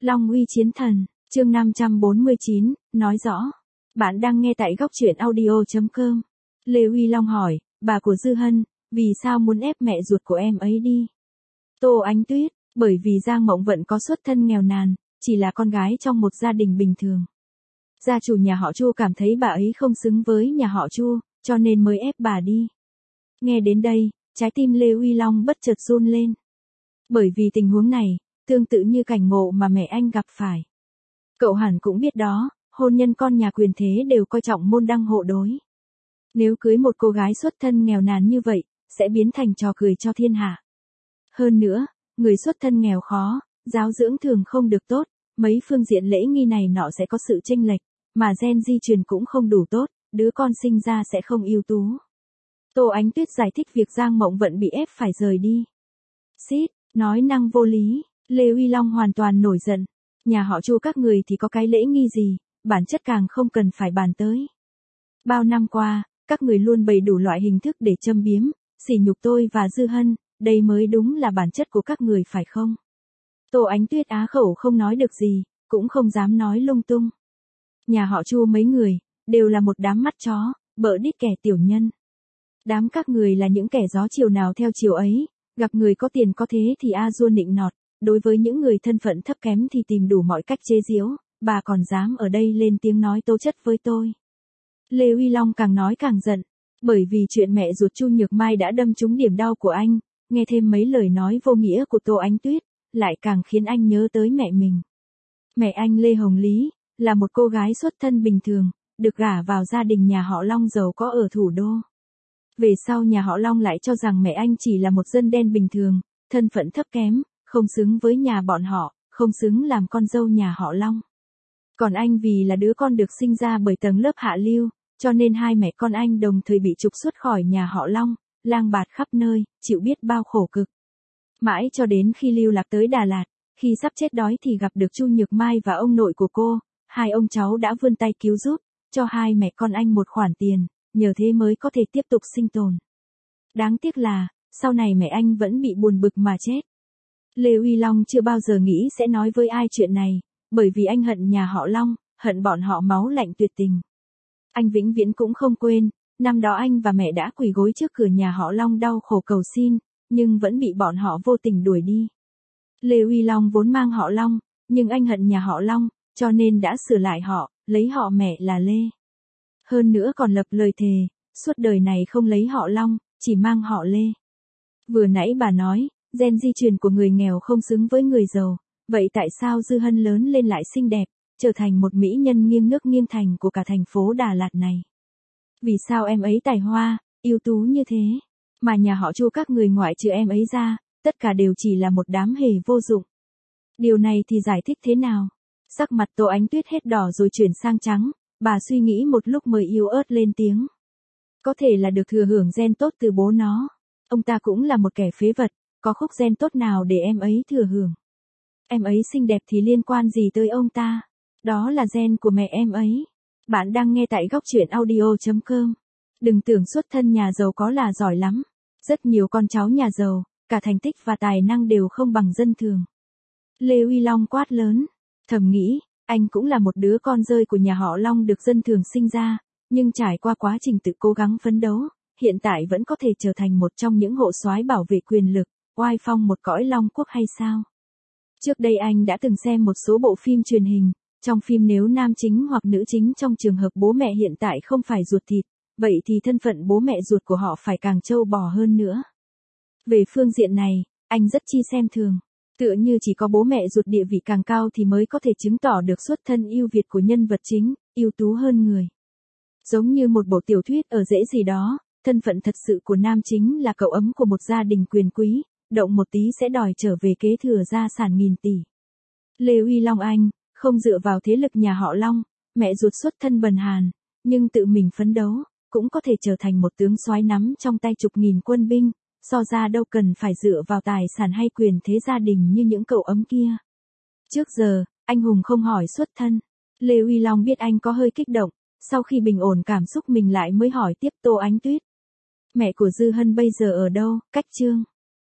Long uy chiến thần, chương 549, nói rõ. Bạn đang nghe tại góc truyện audio.com. Lê Uy Long hỏi, bà của Dư Hân, vì sao muốn ép mẹ ruột của em ấy đi? Tô Ánh Tuyết, bởi vì Giang Mộng Vận có xuất thân nghèo nàn, chỉ là con gái trong một gia đình bình thường. Gia chủ nhà họ Chu cảm thấy bà ấy không xứng với nhà họ Chu, cho nên mới ép bà đi. Nghe đến đây, trái tim Lê Uy Long bất chợt run lên. Bởi vì tình huống này, tương tự như cảnh ngộ mà mẹ anh gặp phải. Cậu hẳn cũng biết đó, hôn nhân con nhà quyền thế đều coi trọng môn đăng hộ đối. Nếu cưới một cô gái xuất thân nghèo nàn như vậy, sẽ biến thành trò cười cho thiên hạ. Hơn nữa, người xuất thân nghèo khó, giáo dưỡng thường không được tốt, mấy phương diện lễ nghi này nọ sẽ có sự chênh lệch, mà gen di truyền cũng không đủ tốt, đứa con sinh ra sẽ không ưu tú. Tô Ánh Tuyết giải thích việc Giang Mộng Vận bị ép phải rời đi. Xít, nói năng vô lý, Lê Uy Long hoàn toàn nổi giận. Nhà họ Chu các người thì có cái lễ nghi gì, bản chất càng không cần phải bàn tới. Bao năm qua, các người luôn bày đủ loại hình thức để châm biếm, sỉ nhục tôi và Dư Hân, đây mới đúng là bản chất của các người phải không? Tô Ánh Tuyết á khẩu không nói được gì, cũng không dám nói lung tung. Nhà họ Chu mấy người, đều là một đám mắt chó, bợ đít kẻ tiểu nhân. Đám các người là những kẻ gió chiều nào theo chiều ấy, gặp người có tiền có thế thì a dua nịnh nọt, đối với những người thân phận thấp kém thì tìm đủ mọi cách chế giễu, bà còn dám ở đây lên tiếng nói tố chất với tôi. Lê Uy Long càng nói càng giận, bởi vì chuyện mẹ ruột Chu Nhược Mai đã đâm trúng điểm đau của anh, nghe thêm mấy lời nói vô nghĩa của Tô Ánh Tuyết, lại càng khiến anh nhớ tới mẹ mình. Mẹ anh Lê Hồng Lý, là một cô gái xuất thân bình thường, được gả vào gia đình nhà họ Long giàu có ở thủ đô. Về sau nhà họ Long lại cho rằng mẹ anh chỉ là một dân đen bình thường, thân phận thấp kém, không xứng với nhà bọn họ, không xứng làm con dâu nhà họ Long. Còn anh vì là đứa con được sinh ra bởi tầng lớp hạ lưu, cho nên hai mẹ con anh đồng thời bị trục xuất khỏi nhà họ Long, lang bạt khắp nơi, chịu biết bao khổ cực. Mãi cho đến khi lưu lạc tới Đà Lạt, khi sắp chết đói thì gặp được Chu Nhược Mai và ông nội của cô, hai ông cháu đã vươn tay cứu giúp, cho hai mẹ con anh một khoản tiền, nhờ thế mới có thể tiếp tục sinh tồn. Đáng tiếc là, sau này mẹ anh vẫn bị buồn bực mà chết. Lê Uy Long chưa bao giờ nghĩ sẽ nói với ai chuyện này, bởi vì anh hận nhà họ Long, hận bọn họ máu lạnh tuyệt tình. Anh vĩnh viễn cũng không quên, năm đó anh và mẹ đã quỳ gối trước cửa nhà họ Long đau khổ cầu xin, nhưng vẫn bị bọn họ vô tình đuổi đi. Lê Uy Long vốn mang họ Long, nhưng anh hận nhà họ Long, cho nên đã sửa lại họ, lấy họ mẹ là Lê. Hơn nữa còn lập lời thề, suốt đời này không lấy họ Long, chỉ mang họ Lê. Vừa nãy bà nói, gen di truyền của người nghèo không xứng với người giàu, vậy tại sao Dư Hân lớn lên lại xinh đẹp, trở thành một mỹ nhân nghiêng nước nghiêng thành của cả thành phố Đà Lạt này? Vì sao em ấy tài hoa, ưu tú như thế, mà nhà họ Chu các người ngoại trừ em ấy ra, tất cả đều chỉ là một đám hề vô dụng? Điều này thì giải thích thế nào? Sắc mặt Tô Ánh Tuyết hết đỏ rồi chuyển sang trắng, bà suy nghĩ một lúc mới yếu ớt lên tiếng. Có thể là được thừa hưởng gen tốt từ bố nó. Ông ta cũng là một kẻ phế vật, có khúc gen tốt nào để em ấy thừa hưởng? Em ấy xinh đẹp thì liên quan gì tới ông ta? Đó là gen của mẹ em ấy. Bạn đang nghe tại góc truyện audio.com. Đừng tưởng xuất thân nhà giàu có là giỏi lắm. Rất nhiều con cháu nhà giàu, cả thành tích và tài năng đều không bằng dân thường. Lê Uy Long quát lớn, thầm nghĩ, anh cũng là một đứa con rơi của nhà họ Long được dân thường sinh ra, nhưng trải qua quá trình tự cố gắng phấn đấu, hiện tại vẫn có thể trở thành một trong những hộ soái bảo vệ quyền lực, oai phong một cõi Long Quốc hay sao? Trước đây anh đã từng xem một số bộ phim truyền hình, trong phim nếu nam chính hoặc nữ chính trong trường hợp bố mẹ hiện tại không phải ruột thịt, vậy thì thân phận bố mẹ ruột của họ phải càng trâu bò hơn nữa. Về phương diện này, anh rất chi xem thường. Tựa như chỉ có bố mẹ ruột địa vị càng cao thì mới có thể chứng tỏ được xuất thân ưu việt của nhân vật chính, ưu tú hơn người. Giống như một bộ tiểu thuyết ở rễ gì đó, thân phận thật sự của nam chính là cậu ấm của một gia đình quyền quý, động một tí sẽ đòi trở về kế thừa gia sản nghìn tỷ. Lê Uy Long anh, không dựa vào thế lực nhà họ Long, mẹ ruột xuất thân bần hàn, nhưng tự mình phấn đấu, cũng có thể trở thành một tướng soái nắm trong tay chục nghìn quân binh. So ra đâu cần phải dựa vào tài sản hay quyền thế gia đình như những cậu ấm kia. Trước giờ, anh hùng không hỏi xuất thân. Lê Uy Long biết anh có hơi kích động, sau khi bình ổn cảm xúc mình lại mới hỏi tiếp Tô Ánh Tuyết. Mẹ của Dư Hân bây giờ ở đâu, cách chương?